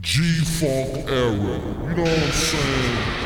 G-Funk era, you know what I'm saying?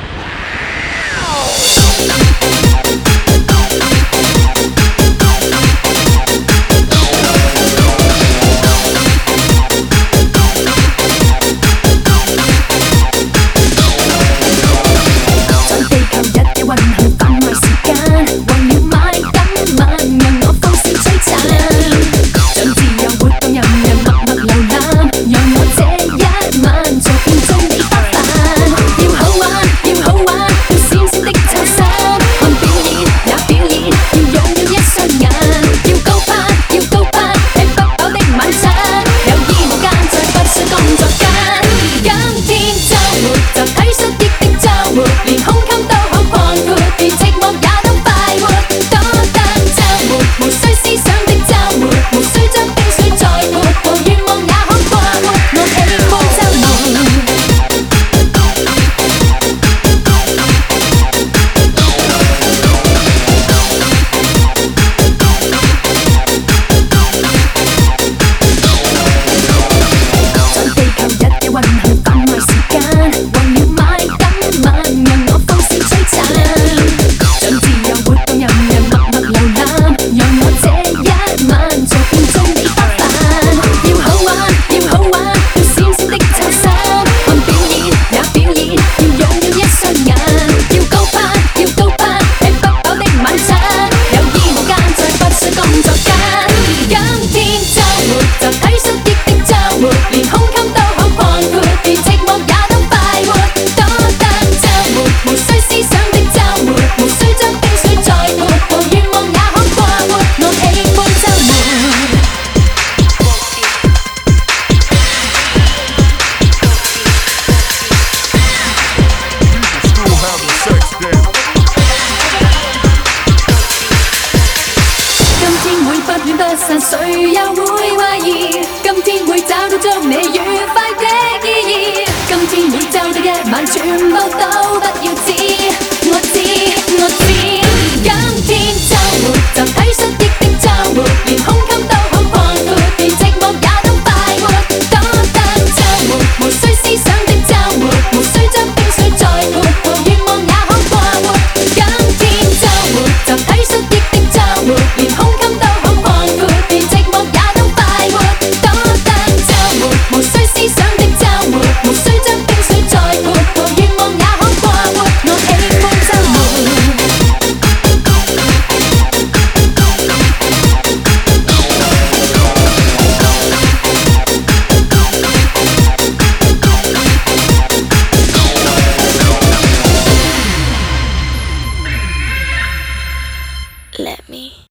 誰又會懷疑？今天會找到祝你愉快的意義。今天每週的一晚，全部都不要知。我知，我知。今天週末就體恤啲的週末，連胸襟都好擴闊，連寂寞也都快活。多得週末，無需思想的週末，無需將冰水再潑，和願望也可過活。今天週末就體恤啲的週末，連胸襟都好擴闊，連寂寞也都快活。多得週末，無需思想的週末，無需將冰水再潑，和願望也可過活。我喜歡週末。Let me